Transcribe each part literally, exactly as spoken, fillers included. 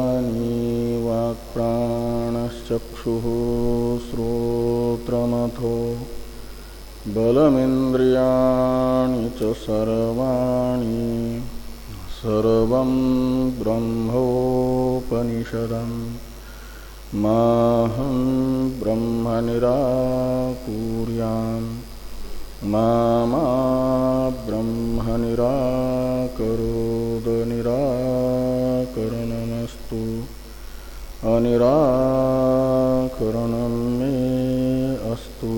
इंद्रियाणि वाक्प्राणश्चक्षुः श्रोत्रमथो बलमिन्द्रियाणि च सर्वाणि सर्वं ब्रह्मोपनिषदम् माहं ब्रह्म निराकुर्याम् मा मा ब्रह्म निराकरोद निराकरणमस्तु अनिराकरणं मे अस्तु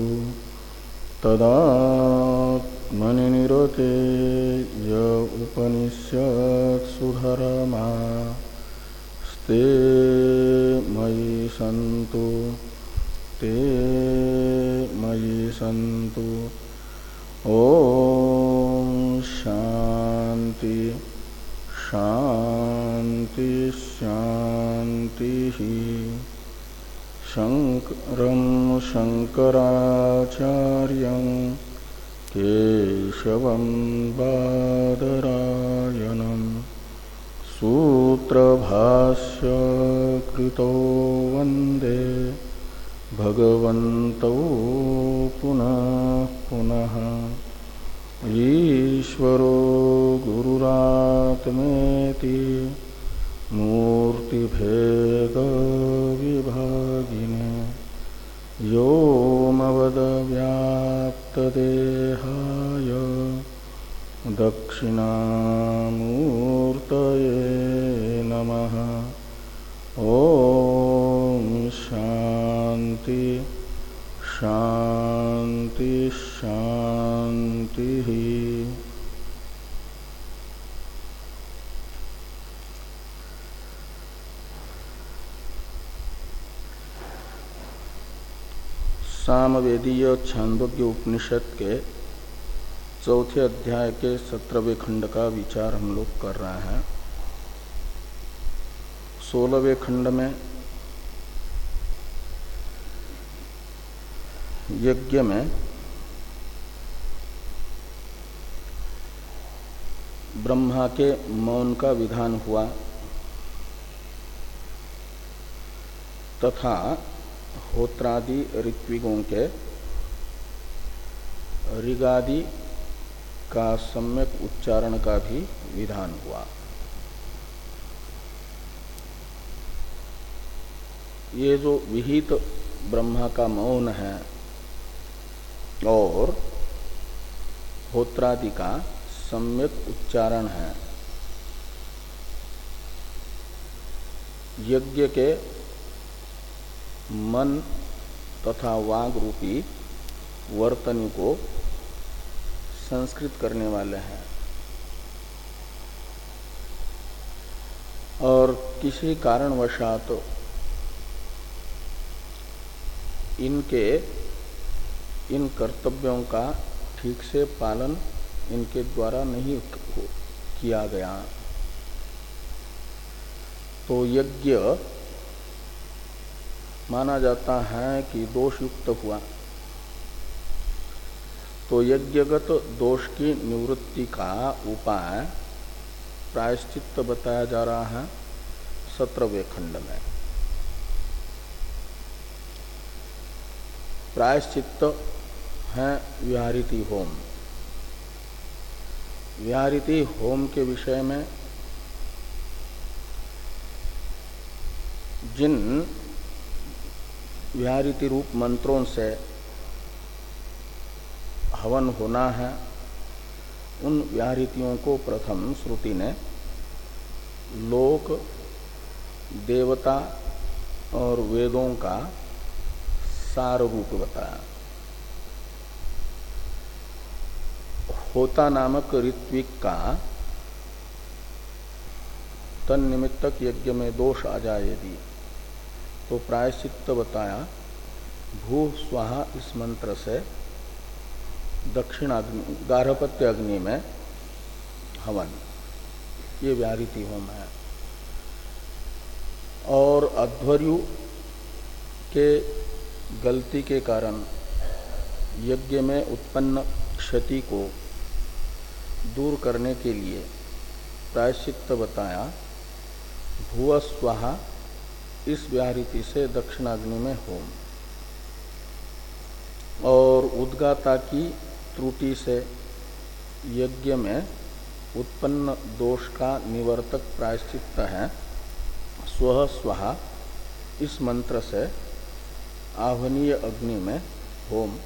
तदात्मनि निरते य उपनिषत्सु धर्मा स्ते मयि सन्तु ते मयि सन्तु। ओम शांति शांति शांति। शंकरं शंकराचार्यं केशवं बादरायणं सूत्रभाष्य कृतो वंदे भगवन्तौ पुनः पुनः। ईश्वरो गुरुरात्मेति मूर्तिभेद विभागिने व्योमवद्व्याप्तदेहाय दक्षिणामूर्तये नमः। ओम शांति शांति शांति। सामवेदीय छांदोग्य उपनिषद के चौथे अध्याय के सत्रहवें खंड का विचार हम लोग कर रहे हैं। सोलहवें खंड में यज्ञ में ब्रह्मा के मौन का विधान हुआ तथा होत्रादि ऋत्विकों के ऋगादि का सम्यक उच्चारण का भी विधान हुआ। ये जो विहित ब्रह्मा का मौन है और होत्रादि का सम्यक उच्चारण है, यज्ञ के मन तथा वाग रूपी वर्तनी को संस्कृत करने वाले हैं और किसी कारणवशात इनके इन कर्तव्यों का ठीक से पालन इनके द्वारा नहीं किया गया तो यज्ञ माना जाता है कि दोष युक्त हुआ। तो यज्ञगत दोष की निवृत्ति का उपाय प्रायश्चित्त बताया जा रहा है सत्रहवें खंड में। प्रायश्चित्त है व्याहृति होम। व्याहृति होम के विषय में जिन व्याहृति रूप मंत्रों से हवन होना है उन व्याहृतियों को प्रथम श्रुति ने लोक देवता और वेदों का सार रूप बताया। होता नामक ऋत्विक का तन्निमित्तक यज्ञ में दोष आ जाए यदि तो प्रायश्चित्त बताया भू स्वाहा इस मंत्र से दक्षिण अग्नि गार्हपत्य अग्नि में हवन, ये व्याहृति होम है। और अध्वर्यु के गलती के कारण यज्ञ में उत्पन्न क्षति को दूर करने के लिए प्रायश्चित्त बताया भुव स्वाहा इस व्याहृति से दक्षिणाग्नि में होम, और उद्गाता की त्रुटि से यज्ञ में उत्पन्न दोष का निवर्तक प्रायश्चित्त है स्वः स्वाहा इस मंत्र से आह्वनीय अग्नि में होम,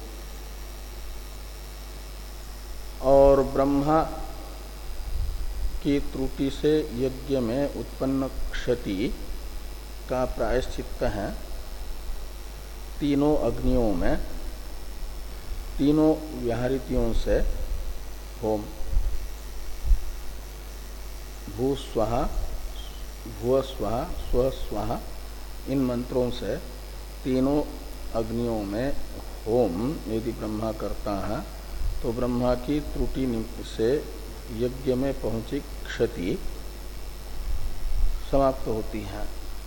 और ब्रह्मा की त्रुटि से यज्ञ में उत्पन्न क्षति का प्रायश्चित्त है तीनों अग्नियों में तीनों व्याहृतियों से होम। भू स्वाहा भुव स्वाहा स्व स्वाहा इन मंत्रों से तीनों अग्नियों में होम यदि ब्रह्मा करता है तो ब्रह्मा की त्रुटि से यज्ञ में पहुंची क्षति समाप्त होती है।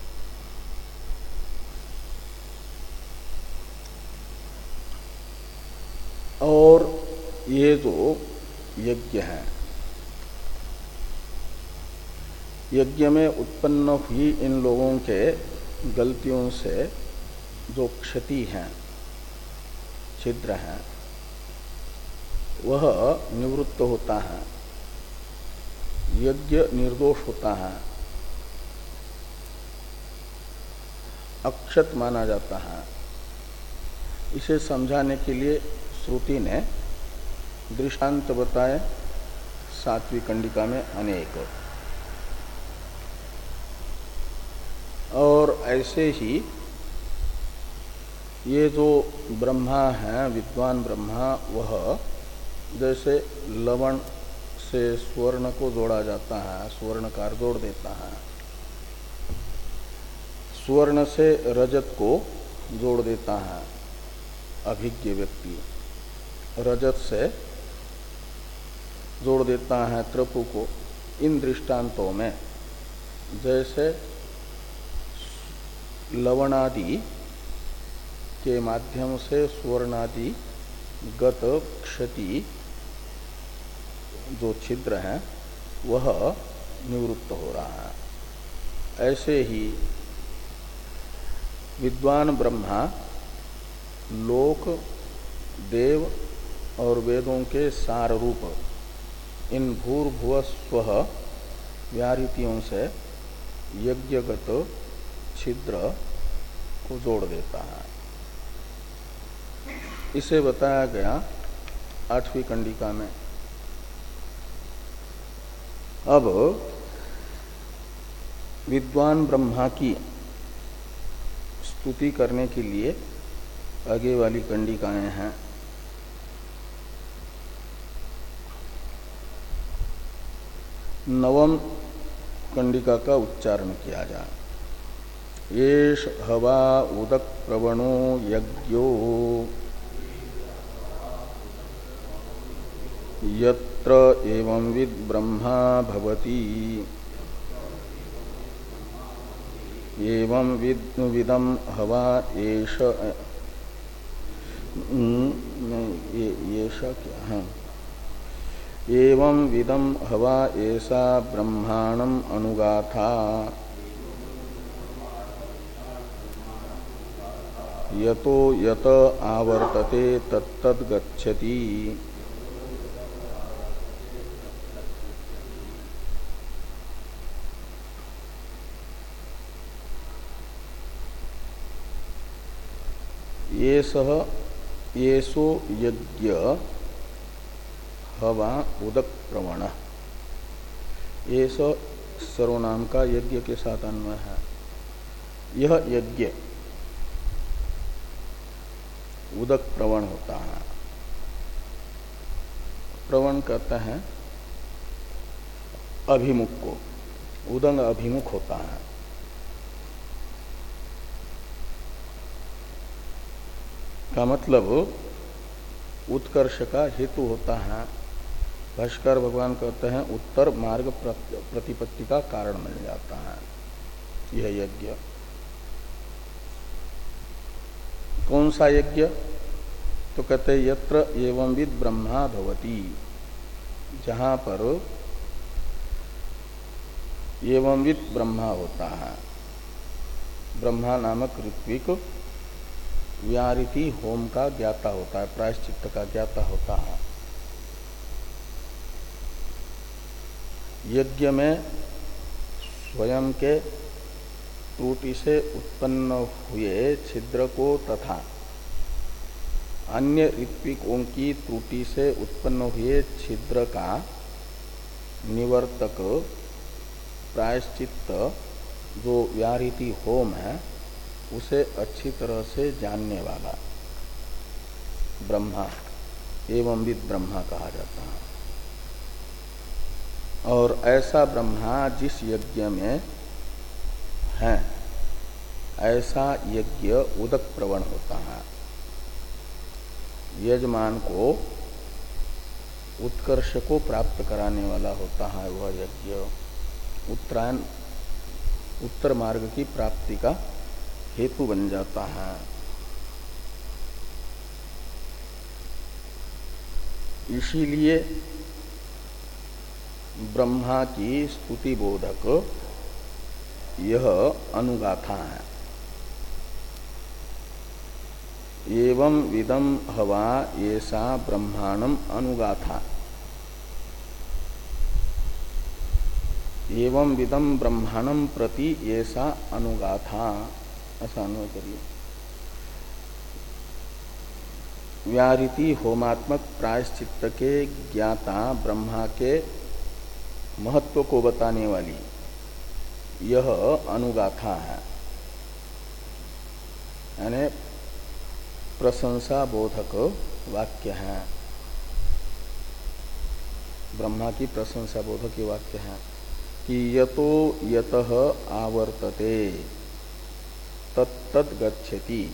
और ये जो यज्ञ है, यज्ञ में उत्पन्न हुई इन लोगों के गलतियों से जो क्षति है, छिद्र है, वह निवृत्त होता है, यज्ञ निर्दोष होता है, अक्षत माना जाता है। इसे समझाने के लिए श्रुति ने दृष्टांत बताए सातवीं कंडिका में अनेक, और ऐसे ही ये जो ब्रह्मा है, विद्वान ब्रह्मा, वह जैसे लवण से स्वर्ण को जोड़ा जाता है, स्वर्णकार जोड़ देता है, स्वर्ण से रजत को जोड़ देता है अभिज्ञ व्यक्ति, रजत से जोड़ देता है त्रपु को। इन दृष्टांतों में जैसे लवणादि के माध्यम से स्वर्णादि गत क्षति जो छिद्र है वह निवृत्त हो रहा है, ऐसे ही विद्वान ब्रह्मा लोक, देव और वेदों के सार रूप इन भूर्भुव स्वः व्याहृतियों से यज्ञगत छिद्र को जोड़ देता है। इसे बताया गया आठवीं कंडिका में। अब विद्वान ब्रह्मा की स्तुति करने के लिए आगे वाली कंडिकाएं हैं। नवम कंडिका का उच्चारण किया जाए। येष हवा उदक प्रवणो यज्ञो यत्र एवं विद ब्रह्मा भवति एवं विद विदम हवा एष येष क्या है एवं विदम हवा ऐसा ब्रह्माणम अनुगाथा यतो यत आवर्तते तत्तद् गच्छति। ये सह येसो यज्ञ हवा उदक प्रवण, ये सर्वनाम का यज्ञ के साथ अन्वय है। यह यज्ञ उदक प्रवण होता है। प्रवण कहते हैं अभिमुख को, उदंग अभिमुख होता है। का मतलब उत्कर्ष का हेतु होता है। भाष्कर भगवान कहते हैं उत्तर मार्ग प्रतिपत्ति का कारण मिल जाता है यह यज्ञ। कौन सा यज्ञ? तो कहते हैं यत्र एवं विद ब्रह्मा भवति, जहां पर एवंविद ब्रह्मा होता है। ब्रह्मा नामक ऋत्विक व्यारिति होम का ज्ञाता होता है, प्रायश्चित्त का ज्ञाता होता है। यज्ञ में स्वयं के त्रुटि से उत्पन्न हुए छिद्र को तथा अन्य ऋत्विकों की त्रुटि से उत्पन्न हुए छिद्र का निवर्तक प्रायश्चित्त जो व्याहृति होम है उसे अच्छी तरह से जानने वाला ब्रह्मा एवं विद ब्रह्मा कहा जाता है। और ऐसा ब्रह्मा जिस यज्ञ में है ऐसा यज्ञ उदक प्रवण होता है। यजमान को उत्कर्ष को प्राप्त कराने वाला होता है वह यज्ञ। उत्तरायण उत्तर मार्ग की प्राप्ति का हेतु बन जाता है। इसीलिए ब्रह्मा की स्तुति बोधक यह अनुगाथा है। एवं विदम हवा ऐसा ब्रह्मांडम अनुगाथा। एवं विदम ब्रह्मांडम प्रति ऐसा अनुगाथा, ऐसा अनुय करिए। व्याहृति होमात्मक प्रायश्चित्त के ज्ञाता ब्रह्मा के महत्व को बताने वाली यह अनुगाथा है, यानी प्रशंसा बोधक वाक्य है। ब्रह्मा की प्रशंसा बोधक ये वाक्य है कि यतो यतः आवर्तते तत्तद गच्छति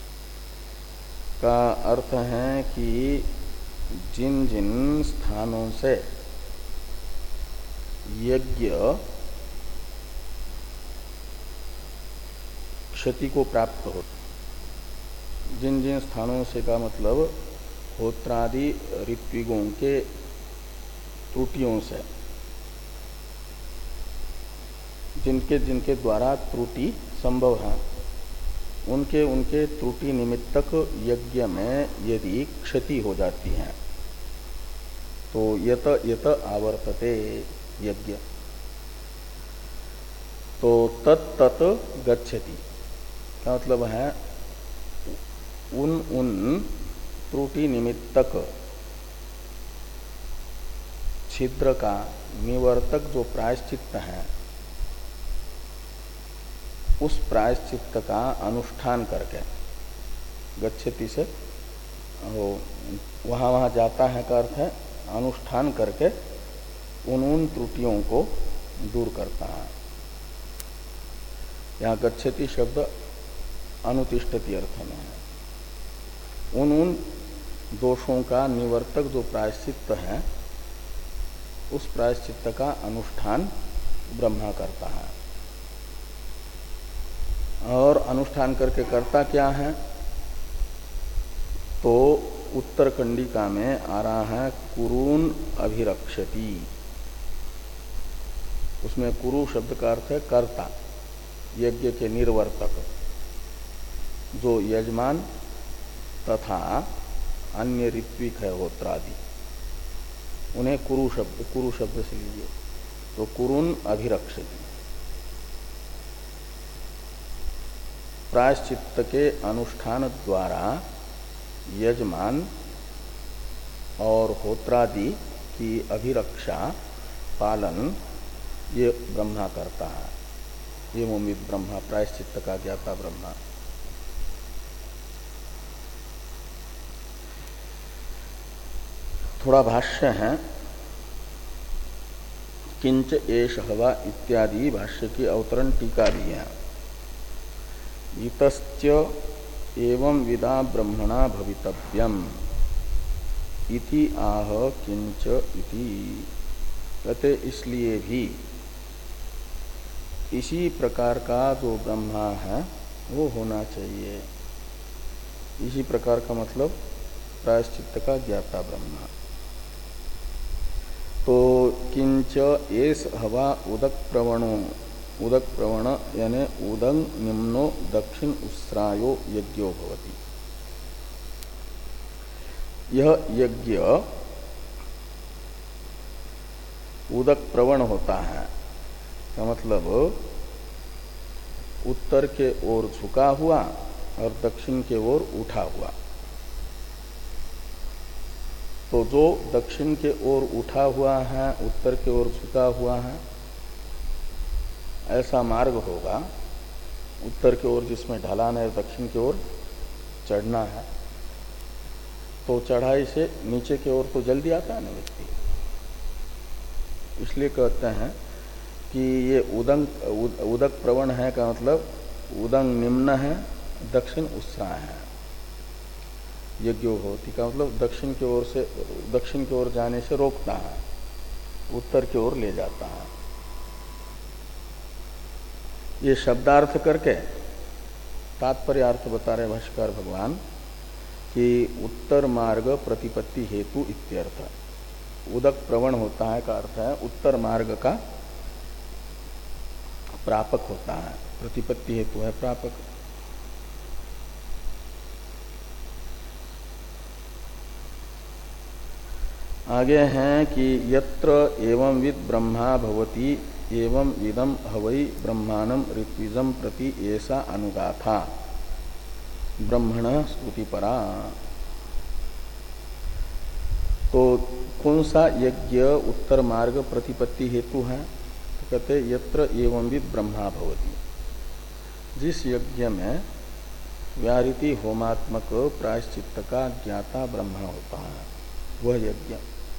का अर्थ है कि जिन जिन स्थानों से यज्ञ क्षति को प्राप्त हो, जिन जिन स्थानों से का मतलब होत्रादि ऋत्विकों के त्रुटियों से, जिनके जिनके द्वारा त्रुटि संभव है उनके उनके त्रुटि निमित्तक यज्ञ में यदि क्षति हो जाती है तो यत यत आवर्तते यज्ञ, तो तत् तत् गच्छति का मतलब है उन उन त्रुटि निमित्तक छिद्र का निवर्तक जो प्रायश्चित्त है उस प्रायश्चित्त का अनुष्ठान करके, गच्छति से वो वहाँ वहाँ जाता है का अर्थ है अनुष्ठान करके उन उन त्रुटियों को दूर करता है। यहाँ गच्छति शब्द अनुतिष्ठति अर्थ में है। उन उन दोषों का निवर्तक जो प्रायश्चित्त है उस प्रायश्चित्त का अनुष्ठान ब्रह्मा करता है। और अनुष्ठान करके करता क्या है तो उत्तर कंडिका में आ रहा है कुरून अभिरक्षति। उसमें कुरु शब्द का अर्थ है कर्ता, यज्ञ के निर्वर्तक, जो यजमान तथा अन्य ऋत्विक है होत्रादि, उन्हें कुरु शब्द कुरु शब्द से लीजिए। तो कुरून अभिरक्षति, प्रायश्चित्त के अनुष्ठान द्वारा यजमान और होत्रादि की अभिरक्षा पालन ये ब्रह्मा करता है। ये मोमित ब्रह्मा, प्रायश्चित्त का ज्ञाता ब्रह्मा। थोड़ा भाष्य है, किंच एष हवा इत्यादि भाष्य की अवतरण टीका भी है। इतश्च एवं विदा ब्रह्मणा भवितव्यम इति आह किंच इति। कहते इसलिए भी इसी प्रकार का जो ब्रह्मा है वो होना चाहिए। इसी प्रकार का मतलब प्रायश्चित्त का ज्ञाता ब्रह्मा। तो किंच एस हवा उदक प्रवणो उदक प्रवण यानी उदंग निम्नो दक्षिण उत्सरायो यज्ञो भवति। यह यज्ञ उदक प्रवण होता है का मतलब उत्तर के ओर झुका हुआ और दक्षिण के ओर उठा हुआ। तो जो दक्षिण के ओर उठा हुआ है, उत्तर के ओर झुका हुआ है, ऐसा मार्ग होगा। उत्तर की ओर जिसमें ढलान है, दक्षिण की ओर चढ़ना है, तो चढ़ाई से नीचे की ओर तो जल्दी आता है ना व्यक्ति। इसलिए कहते हैं कि ये उदंग उद, उदक प्रवण है का मतलब उदंग निम्न है, दक्षिण उत्सरा है। यज्ञो होती का मतलब दक्षिण की ओर से दक्षिण की ओर जाने से रोकता है, उत्तर की ओर ले जाता है। ये शब्दार्थ करके तात्पर्य अर्थ बता रहे भाष्यकार भगवान कि उत्तर मार्ग प्रतिपत्ति हेतु इत्यर्थ। उदक प्रवण होता है का अर्थ है उत्तर मार्ग का प्रापक होता है, प्रतिपत्ति हेतु है प्रापक। आगे हैं कि यत्र एवं विद ब्रह्मा भवति एवं विदम हवै ब्रह्माणम ऋत्विजम प्रति ऐसा अनुगाथा ब्रह्मण स्तुति परा। तो कौन सा यज्ञ उत्तर मार्ग प्रतिपत्ति हेतु है? तो कहते यत्र एवं विद ब्रह्मा भवति, जिस यज्ञ में व्याहृति होमात्मक प्रायश्चित्त का ज्ञाता ब्रह्म होता है वह यज्ञ।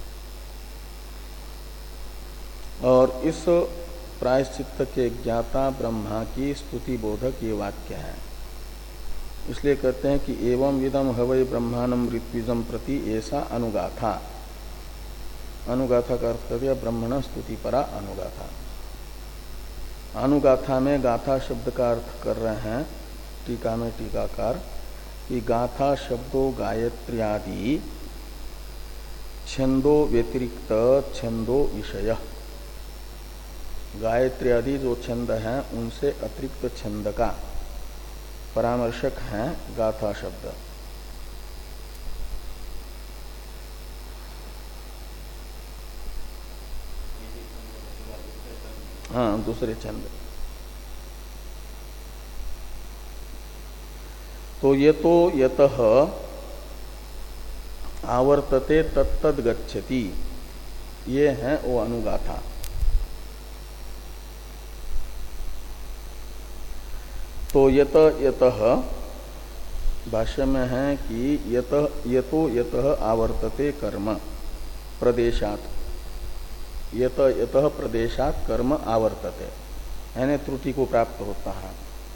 और इस प्रायश्चित्त के ज्ञाता ब्रह्मा की स्तुति बोधक ये वाक्य है। इसलिए कहते हैं कि एवं विदम हवै ब्रह्माणम ऋत्विजम प्रति ऐसा अनुगाथा। अनुगाथा का अर्थ कर दिया ब्रह्मण स्तुति परा अनुगाथा। अनुगाथा में गाथा शब्द का अर्थ कर रहे हैं टीका में टीकाकार कि गाथा शब्दों गायत्र्यादि छंदो व्यतिरिक्त छंदो विषय। गायत्री आदि जो छंद हैं उनसे अतिरिक्त छंद का परामर्शक है गाथा शब्द। हाँ, दूसरे छंद। तो ये तो यतः आवर्तते तत्तद गच्छति, ये है वो अनुगाथा। तो यत यतः भाष्य में है कि यत यतो यतः आवर्तते कर्म प्रदेशात, यत यतः प्रदेशात कर्म आवर्तते यानी त्रुटि को प्राप्त होता है।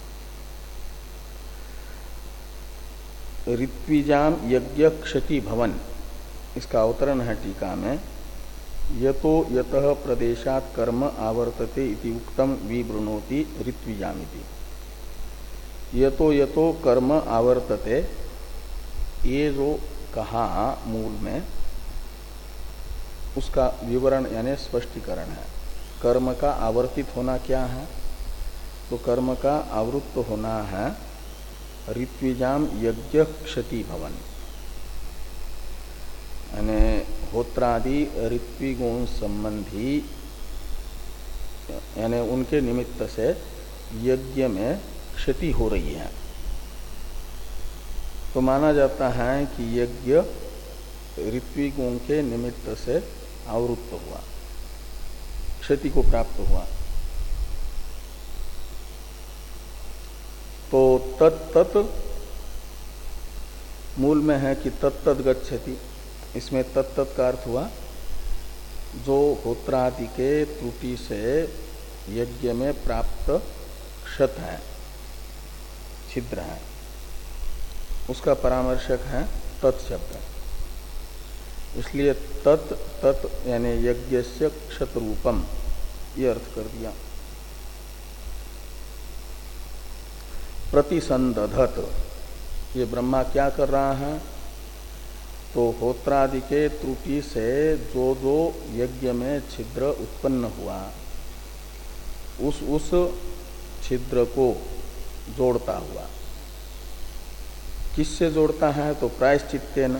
ऋत्विजाम यज्ञ क्षति भवन, इसका अवतरण है टीका में। यतो यतः प्रदेशात कर्म आवर्तते इति उक्तम विवृणोति ऋत्विजामिति। यतो यतो कर्म आवर्तते, ये जो कहा मूल में उसका विवरण यानी स्पष्टीकरण है। कर्म का आवर्तित होना क्या है? तो कर्म का आवृत्त होना है ऋत्विजाम यज्ञ क्षति भवन, यानी होत्रादि ऋत्विगुण संबंधी यानी उनके निमित्त से यज्ञ में क्षति हो रही है। तो माना जाता है कि यज्ञ ऋत्विगुण के निमित्त से आवृत्त हुआ, क्षति को प्राप्त हुआ। तो तत्त मूल में है कि तत्त गच्छति, इसमें तत्त का अर्थ हुआ जो होत्रादि के त्रुटि से यज्ञ में प्राप्त क्षत है, छिद्र है, उसका परामर्शक है तत्शब्द। इसलिए तत् तत् यानी यज्ञस्य क्षत रूपम ये अर्थ कर दिया। प्रतिसंदधत, ये ब्रह्मा क्या कर रहा है? तो होत्रादि के त्रुटि से जो जो यज्ञ में छिद्र उत्पन्न हुआ उस उस छिद्र को जोड़ता हुआ। किससे जोड़ता है? तो प्रायश्चित्तेन।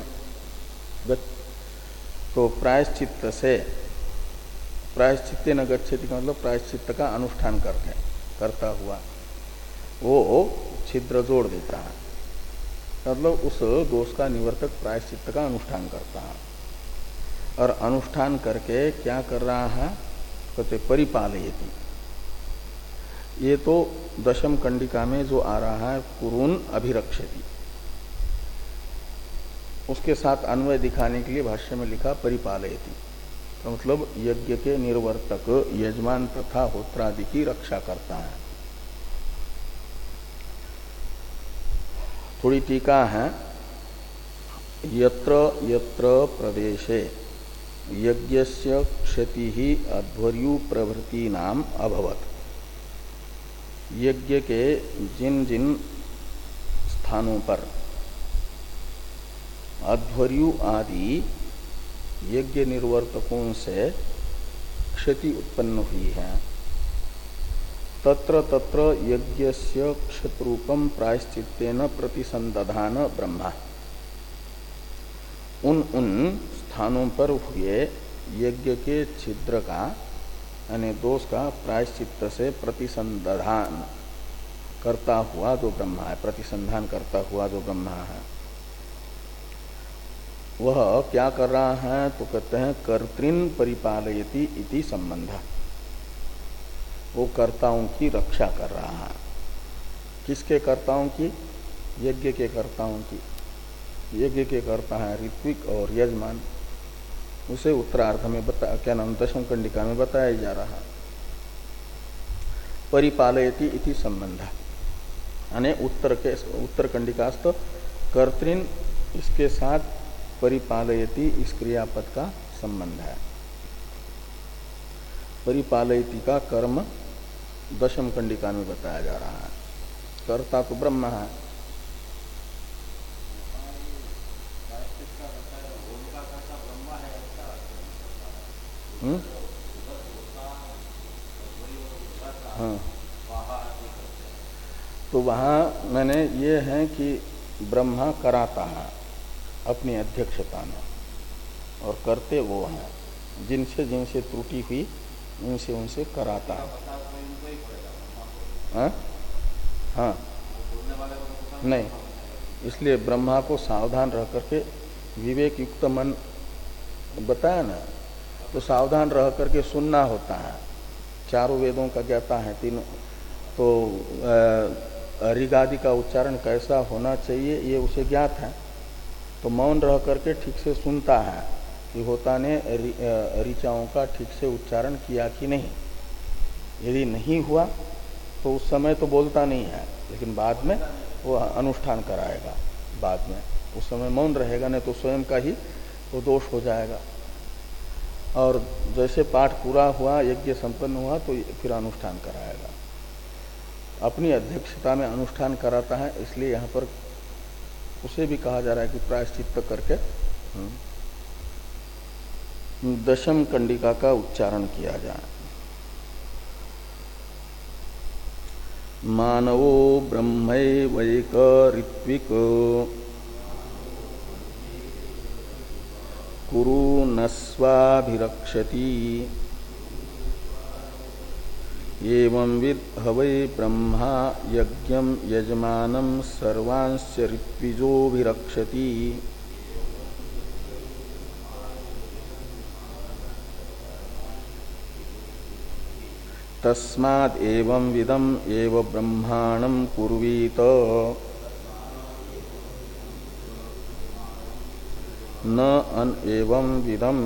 तो प्रायश्चित्त से, प्रायश्चित्तेन गच्छति का मतलब प्रायश्चित्त का अनुष्ठान करके करता हुआ वो छिद्र जोड़ देता है, मतलब उस दोष का निवर्तक प्रायश्चित्त का अनुष्ठान करता है। और अनुष्ठान करके क्या कर रहा है? कहते परिपालयति। ये तो दशम कंडिका में जो आ रहा है कुरुन अभिरक्षति, उसके साथ अन्वय दिखाने के लिए भाष्य में लिखा परिपालयति, तो मतलब यज्ञ के निर्वर्तक यजमान तथा होत्रादि की रक्षा करता है। थोड़ी टीका है, यत्र यत्र प्रदेशे यज्ञस्य क्षति ही अध्वर्यु प्रभृति नाम अभवत। यज्ञ के जिन जिन स्थानों पर अध्वर्यु आदि यज्ञ निर्वर्तकों से क्षति उत्पन्न हुई है, तत्र तत्र यज्ञस्य क्षतरूपम प्रायश्चित्तेन प्रतिसंदधान ब्रह्मा। उन उन स्थानों पर हुए यज्ञ के छिद्र का यानी दोष का प्रायश्चित्त से प्रतिसंधान करता हुआ जो ब्रह्मा है, प्रतिसंधान करता हुआ जो ब्रह्मा है, वह क्या कर रहा है? तो कहते हैं कर्तृन परिपालयति इति संबंध। वो कर्ताओं की रक्षा कर रहा है। किसके कर्ताओं की? यज्ञ के कर्ताओं की। यज्ञ के कर्ता है ऋत्विक और यजमान। उसे उत्तरार्ध में बता क्या नाम दशम कंडिका में बताया जा रहा। परिपालयति इति संबंध यानी उत्तर के उत्तर कंडिकास्थ कर्तृन इसके साथ परिपालयति इस क्रियापद का संबंध है। परिपालयति का कर्म दशम कंडिका में बताया जा रहा है। कर्ता तो ब्रह्म है। हम्म? हाँ, तो वहाँ मैंने ये है कि ब्रह्मा कराता है अपनी अध्यक्षता में, और करते वो हैं जिनसे जिनसे त्रुटि हुई उनसे उनसे कराता है। हाँ? हाँ नहीं, इसलिए ब्रह्मा को सावधान रह करके विवेक युक्त मन बताया ना, तो सावधान रह करके सुनना होता है। चारों वेदों का ज्ञाता है तीनों, तो ऋगादि का उच्चारण कैसा होना चाहिए ये उसे ज्ञात है, तो मौन रह करके ठीक से सुनता है कि होता ने ऋचाओं का ठीक से उच्चारण किया कि नहीं। यदि नहीं हुआ तो उस समय तो बोलता नहीं है, लेकिन बाद में वो अनुष्ठान कराएगा। बाद में उस समय मौन रहेगा, नहीं तो स्वयं का ही वो दोष हो जाएगा। और जैसे पाठ पूरा हुआ, यज्ञ संपन्न हुआ, तो फिर अनुष्ठान कराएगा। अपनी अध्यक्षता में अनुष्ठान कराता है, इसलिए यहाँ पर उसे भी कहा जा रहा है कि प्रायश्चित्त करके दशम कंडिका का उच्चारण किया जाए। मानवो ब्रह्मैवैक ऋत्विक कुरु नस्वाभिरक्षति एवं विद हवै ब्रह्मा यज्ञं यजमानं सर्वांश्च ऋत्विजोभिरक्षति। तस्माद् एवं विदम् एव ब्रह्माणं कुर्वीत न अन एवं विदम्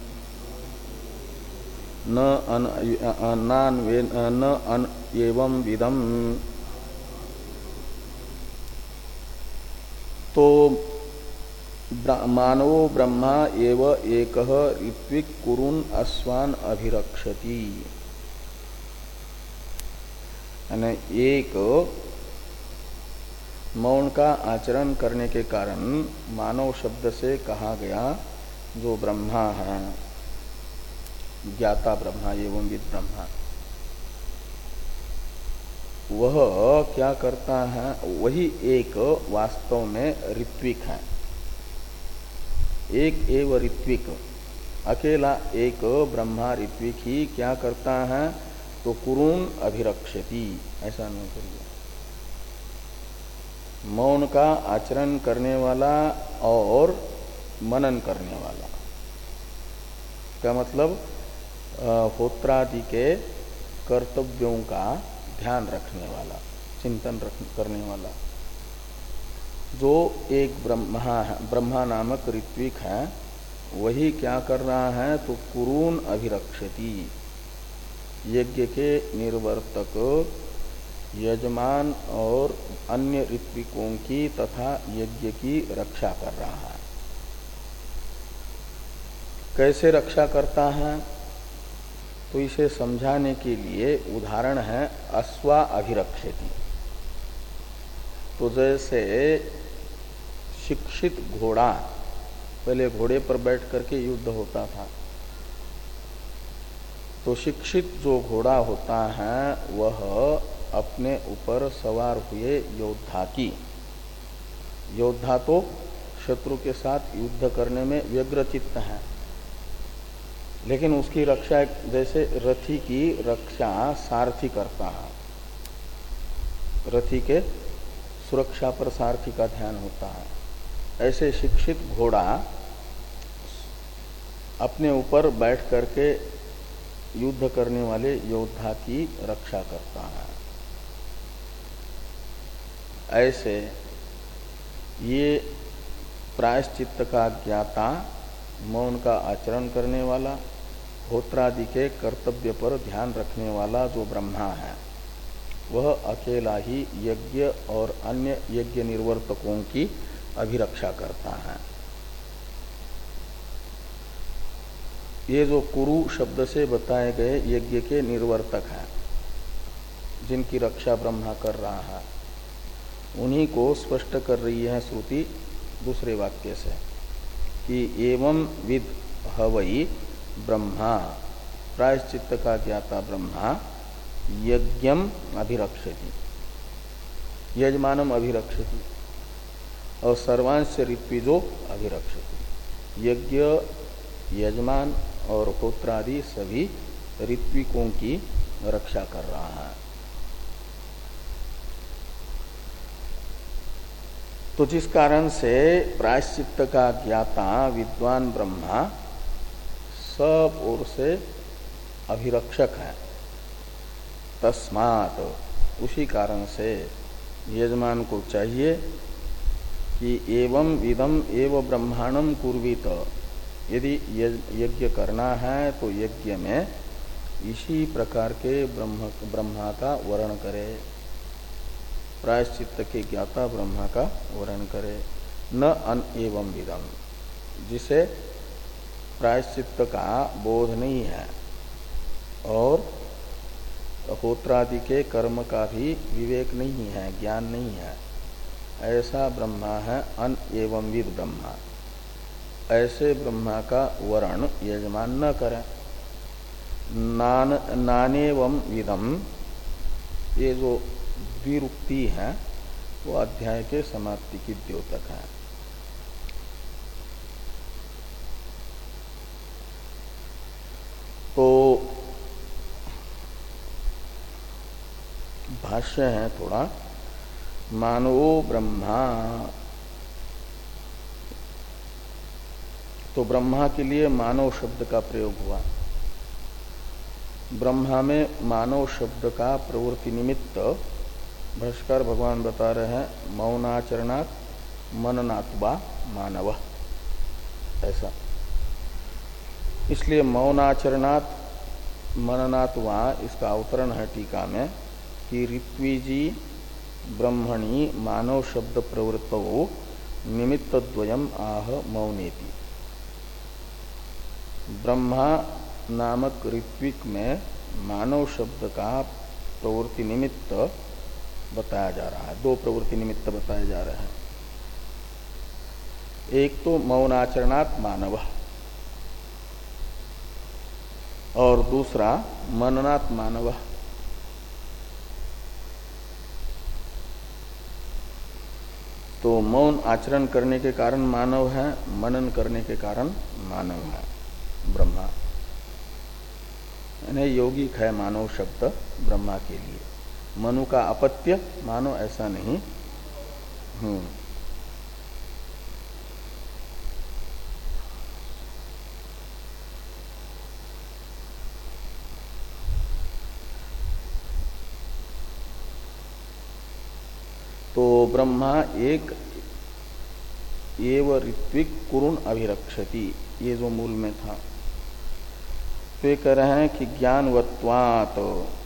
न अन नान न अन एवं विदम्। तो मानवो ब्रह्मा एव एकः ऋत्विक कुरुन अश्वान अभिरक्षति। यानी एक मौन का आचरण करने के कारण मानव शब्द से कहा गया जो ब्रह्मा है, ज्ञाता ब्रह्मा एवं विद ब्रह्मा, वह क्या करता है? वही एक वास्तव में ऋत्विक है, एक एव ऋत्विक, अकेला एक ब्रह्मा ऋत्विक ही क्या करता है? तो कुरून् अभिरक्षति, ऐसा नहीं करिए। मौन का आचरण करने वाला और मनन करने वाला, क्या मतलब? होत्रादि के कर्तव्यों का ध्यान रखने वाला, चिंतन करने वाला जो एक ब्रह्मा ब्रह्मा नामक ऋत्विक है, वही क्या कर रहा है? तो कुरून् अभिरक्षति, यज्ञ के निर्वर्तक यजमान और अन्य ऋत्विकों की तथा यज्ञ की रक्षा कर रहा है। कैसे रक्षा करता है? तो इसे समझाने के लिए उदाहरण है अश्वा अभिरक्षति। तो जैसे शिक्षित घोड़ा, पहले घोड़े पर बैठ करके युद्ध होता था, तो शिक्षित जो घोड़ा होता है वह अपने ऊपर सवार हुए योद्धा की, योद्धा तो शत्रु के साथ युद्ध करने में व्यग्रचित्त है, लेकिन उसकी रक्षा, जैसे रथी की रक्षा सारथी करता है, रथी के सुरक्षा पर सारथी का ध्यान होता है, ऐसे शिक्षित घोड़ा अपने ऊपर बैठ करके युद्ध करने वाले योद्धा की रक्षा करता है। ऐसे ये प्रायश्चित्त का ज्ञाता, मौन का आचरण करने वाला, होत्रादि के कर्तव्य पर ध्यान रखने वाला जो ब्रह्मा है, वह अकेला ही यज्ञ और अन्य यज्ञ निर्वर्तकों की अभिरक्षा करता है। ये जो कुरु शब्द से बताए गए यज्ञ के निर्वर्तक हैं, जिनकी रक्षा ब्रह्मा कर रहा है, उन्हीं को स्पष्ट कर रही है श्रुति दूसरे वाक्य से कि एवं विद हवई ब्रह्मा, प्रायश्चित्त का ज्ञाता ब्रह्मा यज्ञम अभिरक्षति, यजमानम अभिरक्षति, और सर्वांश ऋत्विजो अभिरक्षति। यज्ञ, यजमान और होत्रादि सभी ऋत्विकों की रक्षा कर रहा है। तो जिस कारण से प्रायश्चित्त का ज्ञाता विद्वान ब्रह्मा सब ओर से अभिरक्षक है, तस्मात्, उसी कारण से यजमान को चाहिए कि एवं विदम एव ब्रह्मांडम कुर्वीत, यदि यज्ञ करना है तो यज्ञ में इसी प्रकार के ब्रह्म ब्रह्मा का वर्ण करे, प्रायश्चित्त के ज्ञाता ब्रह्मा का वर्ण करे। न अन एवं विदम, जिसे प्रायश्चित्त का बोध नहीं है और होत्रादि के कर्म का भी विवेक नहीं है, ज्ञान नहीं है, ऐसा ब्रह्मा है अन एवं विद ब्रह्मा। ऐसे ब्रह्मा का वर्ण यजमान न करे। नान नानेवं विदम, ये जो द्विरुक्ति है वो अध्याय के समाप्ति की द्योतक है। तो भाष्य है थोड़ा, मानवो ब्रह्मा, तो ब्रह्मा के लिए मानव शब्द का प्रयोग हुआ। ब्रह्मा में मानव शब्द का प्रवृत्ति निमित्त भाष्कर भगवान बता रहे हैं मौनाचरणात् मननात्वा मानव, ऐसा। इसलिए मौनाचरणात् मननात्वा, इसका अवतरण है टीका में कि ऋत्विजी ब्रह्मणि मानव शब्द प्रवृत्तो निमित्तद्वयम् आह मौनेति। ब्रह्मा नामक ऋत्विक में मानव शब्द का प्रवृत्ति निमित्त बताया जा रहा है, दो प्रवृत्ति निमित्त बताए जा रहे हैं। एक तो मौनाचरणात् मानव और दूसरा मननात् मानव। तो मौन आचरण करने के कारण मानव है, मनन करने के कारण मानव है ब्रह्मा। यानी यौगिक है मानव शब्द ब्रह्मा के लिए। मनु का अपत्य मानो ऐसा नहीं। हम्म तो ब्रह्मा एक एव ऋत्विक कुरुण अभिरक्षति, ये जो मूल में था। तो ये कह रहे हैं कि ज्ञानवत्वात्,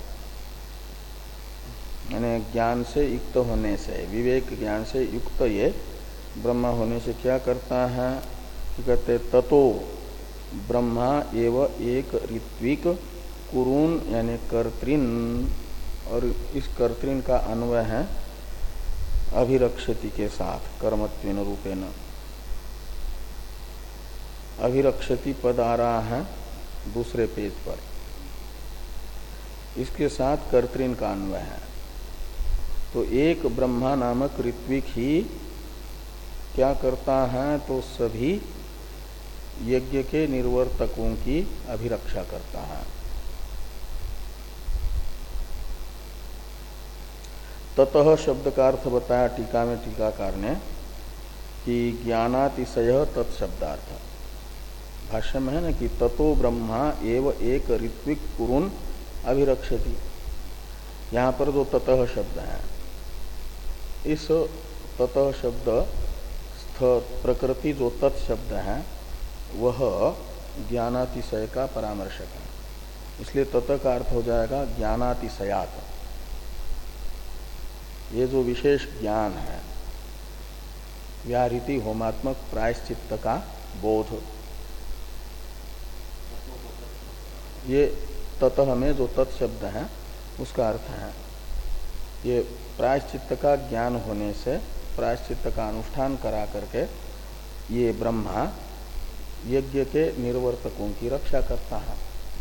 यानी ज्ञान से युक्त होने से, विवेक ज्ञान से युक्त ये ब्रह्मा होने से क्या करता है कि कहते ततो ब्रह्मा एव एक ऋत्विक कुरुण यानी कर्तृन, और इस कर्तृन का अन्वय है अभिरक्षति के साथ कर्मत्वेन रूपेण। अभिरक्षति पद आ रहा है दूसरे पेज पर, इसके साथ कर्तृन का अन्वय है। तो एक ब्रह्मा नामक ऋत्विक ही क्या करता है, तो सभी यज्ञ के निर्वर्तकों की अभिरक्षा करता है। ततः शब्द का अर्थ बताया टीका में टीकाकार ने कि ज्ञानातिशय तत्शब्दार्थ। भाष्य में है ना कि ततो ब्रह्मा एव एक ऋत्विक कुरुन अभिरक्षति। यहाँ पर जो ततः शब्द है, इस ततः शब्द स्थ प्रकृति जो तत्शब्द है वह ज्ञानातिशय का परामर्शक है, इसलिए ततः का अर्थ हो जाएगा ज्ञानातिशयात। ये जो विशेष ज्ञान है, व्याहृति होमात्मक प्रायश्चित्त का बोध, ये ततः में जो तत्शब्द है उसका अर्थ है ये प्रायश्चित्त का ज्ञान होने से प्रायश्चित्त का अनुष्ठान करा करके ये ब्रह्मा यज्ञ के निर्वर्तकों की रक्षा करता है।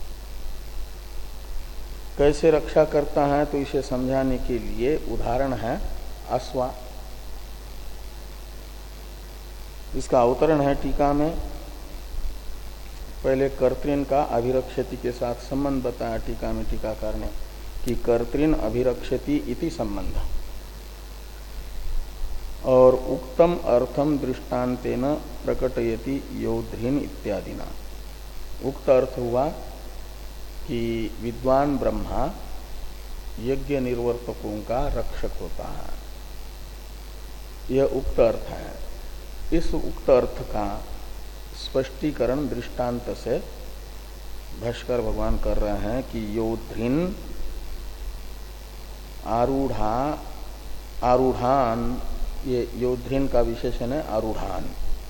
कैसे रक्षा करता है, तो इसे समझाने के लिए उदाहरण है अश्वा। इसका अवतरण है टीका में। पहले कर्तृन का अभिरक्षति के साथ संबंध बताया टीका में टीकाकार ने कि कर्तृन अभिरक्षति इति संबंध, और उक्तम अर्थम दृष्टांतेन प्रकटयति योधृन इत्यादिना। उक्त अर्थ हुआ कि विद्वान ब्रह्मा यज्ञ निर्वर्तकों का रक्षक होता है, यह उक्त अर्थ है। इस उक्त अर्थ का स्पष्टीकरण दृष्टांत से भाष्कर भगवान कर रहे हैं कि योधृन आरूढ़ा आरूढ़ान, ये योधृन का विशेषण है आरूढ़ान,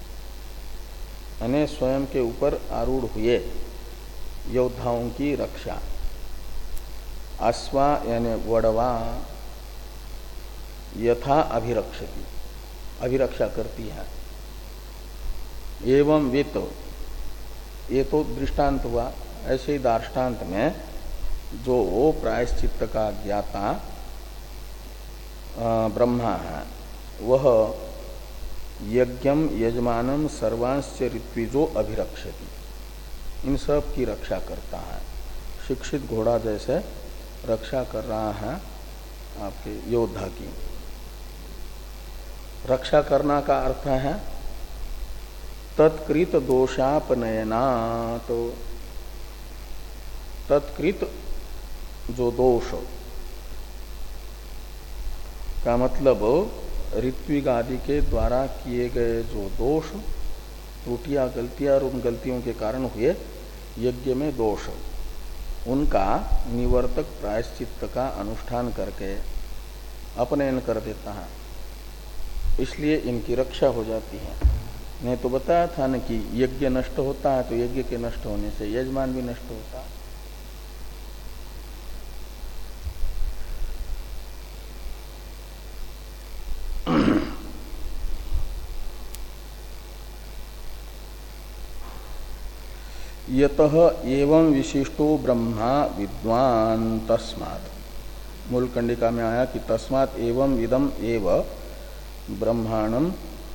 यानी स्वयं के ऊपर आरूढ़ हुए योद्धाओं की रक्षा। अश्वा यानी वड़वा यथा अभिरक्षति, अभिरक्षा करती है। एवं वित्त, ये तो दृष्टांत हुआ। ऐसे ही दार्ष्टान्त में जो प्रायश्चित्त का ज्ञाता ब्रह्मा है वह यज्ञम यजमानम सर्वांश्च ऋत्विजो अभिरक्षति, इन सब की रक्षा करता है। शिक्षित घोड़ा जैसे रक्षा कर रहा है आपके योद्धा की। रक्षा करना का अर्थ है तत्कृत दोषापनयना। तो तत्कृत जो दोष का मतलब ऋत्विक आदि के द्वारा किए गए जो दोष, त्रुटियां, गलतियां और उन गलतियों के कारण हुए यज्ञ में दोष, उनका निवर्तक प्रायश्चित्त का अनुष्ठान करके अपनयन कर देता है, इसलिए इनकी रक्षा हो जाती है। नहीं तो बताया था न कि यज्ञ नष्ट होता है तो यज्ञ के नष्ट होने से यजमान भी नष्ट होता है। यतः एवं विशिष्टो ब्रह्मा विद्वान तस्मात्, मूल कंडिका में आया कि तस्मात् एवं इदम एव ब्रह्मांडम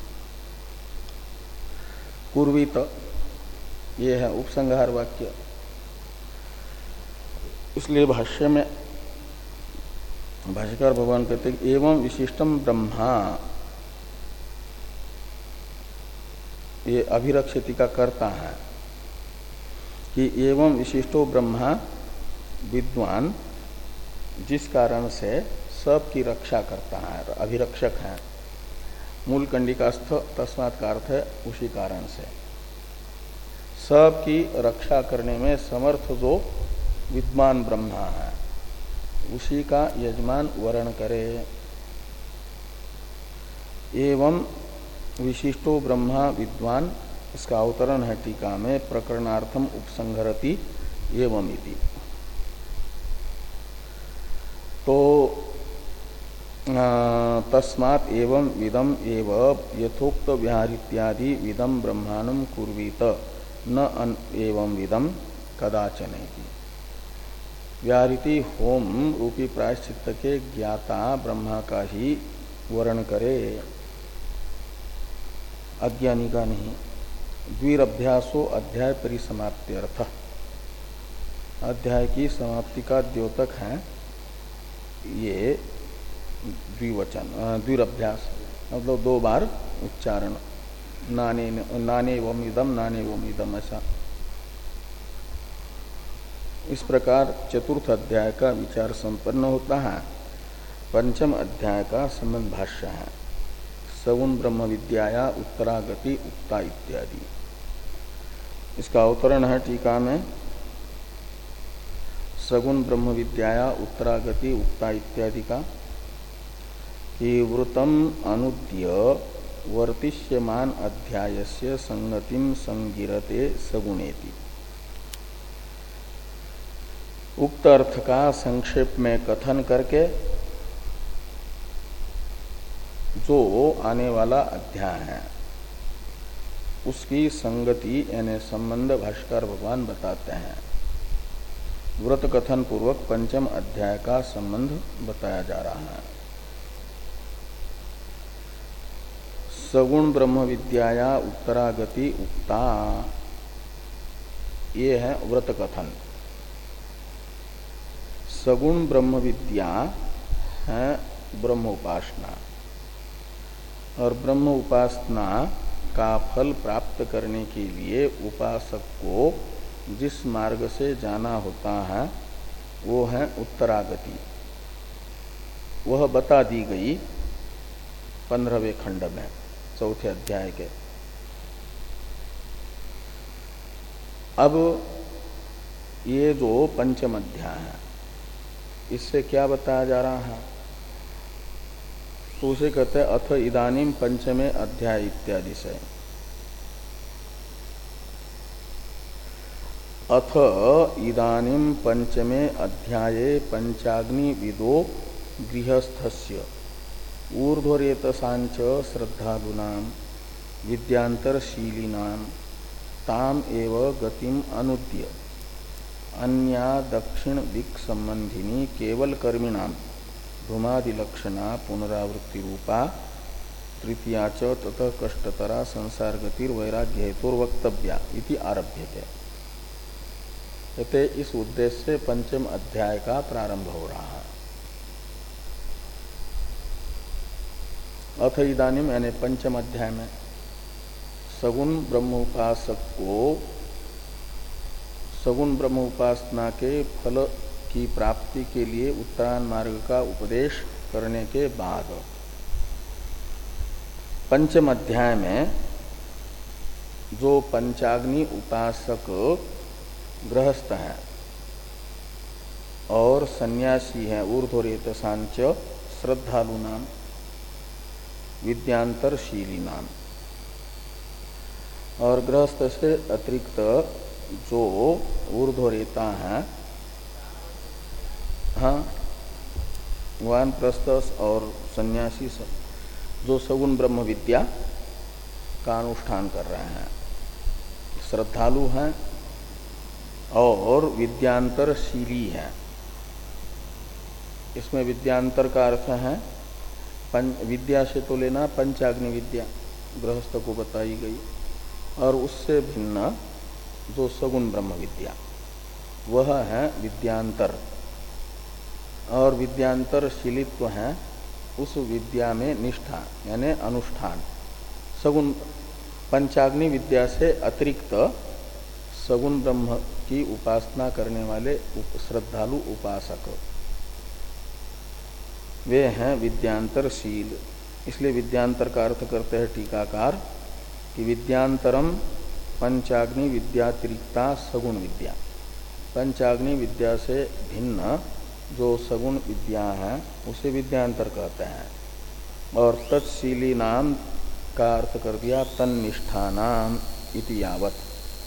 कुर्वीत, ये है उपसंहार वाक्य। इसलिए भाष्य में भाष्यकार भगवान कहते हैं एवं विशिष्टम ब्रह्मा, ये अभिरक्षिति का कर्ता है कि एवं विशिष्टो ब्रह्मा विद्वान, जिस कारण से सब की रक्षा करता है, अभिरक्षक है। मूल कंडिकास्थ तस्मात् का अर्थ है उसी कारण से, सब की रक्षा करने में समर्थ जो विद्वान ब्रह्मा है उसी का यजमान वर्ण करे। एवं विशिष्टो ब्रह्मा विद्वान, इसका अवतरण है टीका में, प्रकरणार्थम उपसंहरति एवं इति। तो तस्मात् एवं विदम एव यथोक्त विहार इत्यादि विदम ब्रह्मांडम कुर्वीत न अन एवं विदम कदाचन। व्याहृति होम रूपी प्रायश्चित्त के ज्ञाता ब्रह्मा का ही वर्ण करे, अज्ञानी का नहीं। द्विरभ्यासो अध्याय परिसमाप्त्यर्थ, अध्याय की समाप्ति का द्योतक है ये द्विवचन, द्विरभ्यास मतलब दो बार उच्चारण, नाने नाने वम इदम नाने वम इदम, ऐसा। इस प्रकार चतुर्थ अध्याय का विचार संपन्न होता है। पंचम अध्याय का संबंध भाष्य है, सगुण ब्रह्म विद्याया उत्तरागति उक्ता इत्यादि। इसका अवतरण है टीका में, सगुण ब्रह्म विद्याया उत्तरागति उक्ता इत्यादि का कि वृतम अनुद्य वर्तिष्यमान अध्यायस्य संगतिम संगिरते सगुणेति। उक्त अर्थ का संक्षेप में कथन करके जो आने वाला अध्याय है उसकी संगति यानी संबंध भाष्कर भगवान बताते हैं। व्रत कथन पूर्वक पंचम अध्याय का संबंध बताया जा रहा है। सगुण ब्रह्म विद्याया उत्तरागति उक्ता, ये है व्रत कथन। सगुण ब्रह्म विद्या है ब्रह्म उपासना, और ब्रह्म उपासना का फल प्राप्त करने के लिए उपासक को जिस मार्ग से जाना होता है वो है उत्तरागति। वह बता दी गई पंद्रहवें खंड में, चौथे अध्याय के। अब ये जो पंचम अध्याय है इससे क्या बताया जा रहा है, तो उसे कहते हैं अथ इदानीम पंचमे अध्याय इत्यादि से। अथ इदानीम पंचमे अध्याये पंचाग्नि विदो गृहस्थस्य ऊर्ध्वरेतसांच श्रद्धालूनाम विद्यांतरशीलिनां ताम एव गतिम अनुद्य अन्या दक्षिण दिक् संबंधिनी केवल कर्मिणाम धूमादिलक्षणा पुनरावृत्ति रूपा तृतीया च ततः कष्टतरा संसार गतिर वैराग्य हेतुर्वक्तव्या इति आरभ्यते। कहते इस उद्देश्य से पंचम अध्याय का प्रारंभ हो रहा है। अथ इदानीम यानी पंचम अध्याय में सगुण ब्रह्म उपासक को सगुण ब्रह्म उपासना के फल की प्राप्ति के लिए उत्तरायण मार्ग का उपदेश करने के बाद पंचम अध्याय में जो पंचाग्नि उपासक गृहस्थ है और सन्यासी है ऊर्ध्वरेतसांच श्रद्धालु नाम विद्यांतरशीली नाम, और गृहस्थ से अतिरिक्त जो ऊर्ध्वरेता है, हाँ वानप्रस्थ और सन्यासी सब जो सगुण ब्रह्म विद्या का अनुष्ठान कर रहे हैं, श्रद्धालु हैं और विद्यांतरशीली है। इसमें विद्यांतर का अर्थ है पंच विद्या से तो लेना पंचाग्नि विद्या गृहस्थ को बताई गई, और उससे भिन्न जो सगुण ब्रह्म विद्या वह है विद्यांतर, और विद्यांतर शीलित्व है उस विद्या में निष्ठा यानी अनुष्ठान। सगुण पंचाग्नि विद्या से अतिरिक्त सगुण ब्रह्म की उपासना करने वाले श्रद्धालु उपासक वे हैं विद्यांतरशील। इसलिए विद्यांतर का अर्थ करते हैं टीकाकार कि विद्यांतरम पंचाग्नि विद्यातिरिक्ता सगुण विद्या। पंचाग्नि विद्या से भिन्न जो सगुण विद्या है उसे विद्यांतर कहते हैं। और तत्शीली नाम का अर्थ कर दिया तन्निष्ठानाम इति यावत।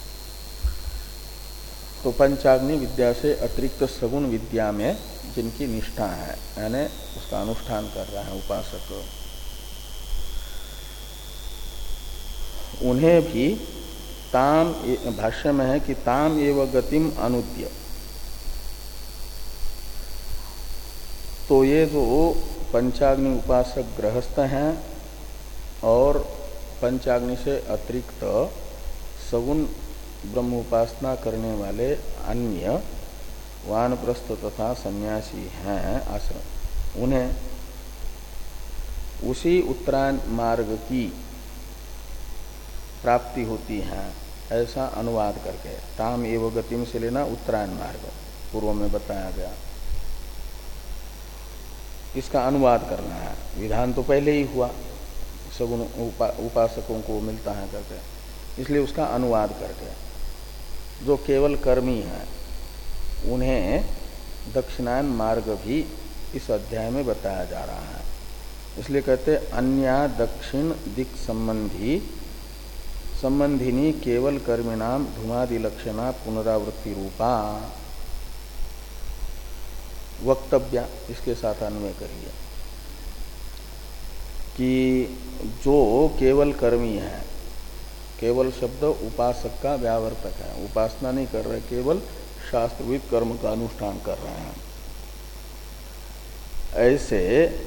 तो पंचाग्नि विद्या से अतिरिक्त सगुण विद्या में जिनकी निष्ठा है यानी उसका अनुष्ठान कर रहा है उपासक, उन्हें भी ताम, भाष्य में है कि ताम एव गतिम अनुद्य। तो ये जो पंचाग्नि उपासक गृहस्थ हैं और पंचाग्नि से अतिरिक्त सगुण ब्रह्म उपासना करने वाले अन्य वानप्रस्थ तथा सन्यासी हैं आश्रम, उन्हें उसी उत्तरायण मार्ग की प्राप्ति होती है ऐसा अनुवाद करके। ताम एव गतिम से लेना उत्तरायण मार्ग पूर्व में बताया गया, इसका अनुवाद करना है। विधान तो पहले ही हुआ सगुण उपा, उपासकों को मिलता है करके, इसलिए उसका अनुवाद करके जो केवल कर्मी हैं उन्हें दक्षिणायन मार्ग भी इस अध्याय में बताया जा रहा है। इसलिए कहते अन्या दक्षिण दिक् संबंधी संबंधिनी केवल कर्मिणाम धूमादि लक्षणा पुनरावृत्ति रूपा वक्तव्य। इसके साथ अन्वय करिए कि जो केवल कर्मी है, केवल शब्द उपासक का व्यावर्तक है, उपासना नहीं कर रहे, केवल शास्त्रविद कर्म का अनुष्ठान कर रहे हैं, ऐसे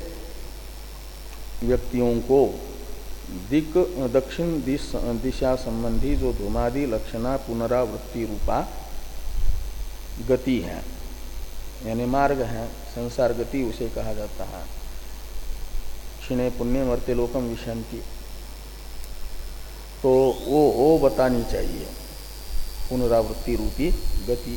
व्यक्तियों को दिक दक्षिण दिश, दिशा संबंधी जो धूमादि लक्षणा पुनरावृत्ति रूपा गति है यानी मार्ग है, संसार गति उसे कहा जाता है। क्षीणे पुण्य मर्त्य लोकम विशंति, तो वो वो बतानी चाहिए पुनरावृत्ति रूपी गति।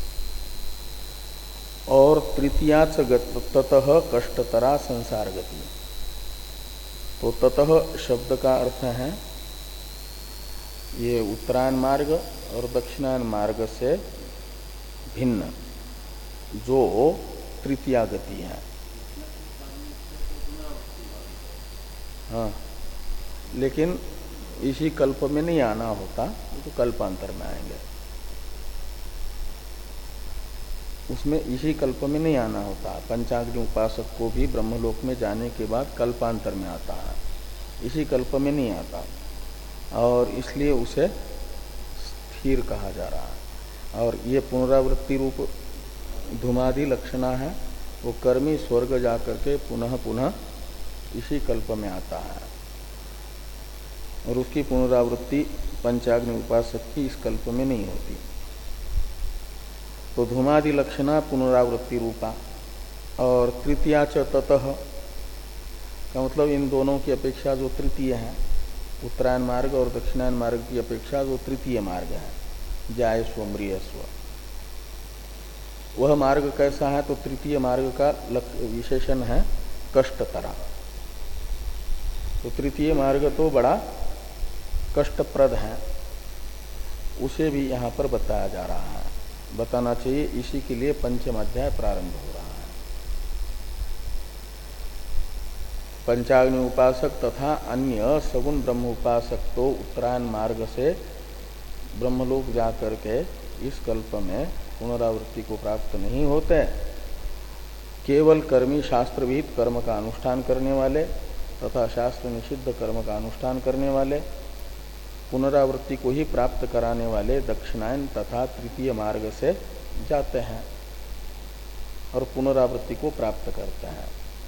और तृतीयाच ततः कष्टतरा संसार गति। तो ततः शब्द का अर्थ है ये उत्तरायण मार्ग और दक्षिणायन मार्ग से भिन्न जो तृतीया गति है। हाँ, लेकिन इसी कल्प में नहीं आना होता, तो कल्पांतर में आएंगे। उसमें इसी कल्प में नहीं आना होता। पंचाग्नि उपासक को भी ब्रह्मलोक में जाने के बाद कल्पांतर में आता है, इसी कल्प में नहीं आता, और इसलिए उसे स्थिर कहा जा रहा है। और ये पुनरावृत्ति रूप धूमादि लक्षणा है, वो कर्मी स्वर्ग जाकर के पुनः पुनः इसी कल्प में आता है, और उसकी पुनरावृत्ति पंचाग्नि उपासक की इस कल्प में नहीं होती। तो धूमादि लक्षणा पुनरावृत्ति रूपा। और तृतीया च ततः का मतलब इन दोनों की अपेक्षा जो तृतीय है, उत्तरायण मार्ग और दक्षिणायन मार्ग की अपेक्षा जो तृतीय मार्ग है, जायस्व म्रियस्व, वह मार्ग कैसा है? तो तृतीय मार्ग का विशेषण है कष्टतरा। तो तृतीय मार्ग तो बड़ा कष्टप्रद है, उसे भी यहाँ पर बताया जा रहा है, बताना चाहिए। इसी के लिए पंचम अध्याय प्रारंभ हो रहा है। पंचाग्नि उपासक तथा अन्य सगुण ब्रह्म उपासक तो उत्तरायण मार्ग से ब्रह्मलोक जा करके इस कल्प में पुनरावृत्ति को प्राप्त नहीं होते। केवल कर्मी शास्त्रविहित कर्म का अनुष्ठान करने वाले तथा शास्त्र निषिद्ध कर्म का अनुष्ठान करने वाले पुनरावृत्ति को ही प्राप्त कराने वाले दक्षिणायन तथा तृतीय मार्ग से जाते हैं और पुनरावृत्ति को प्राप्त करते हैं,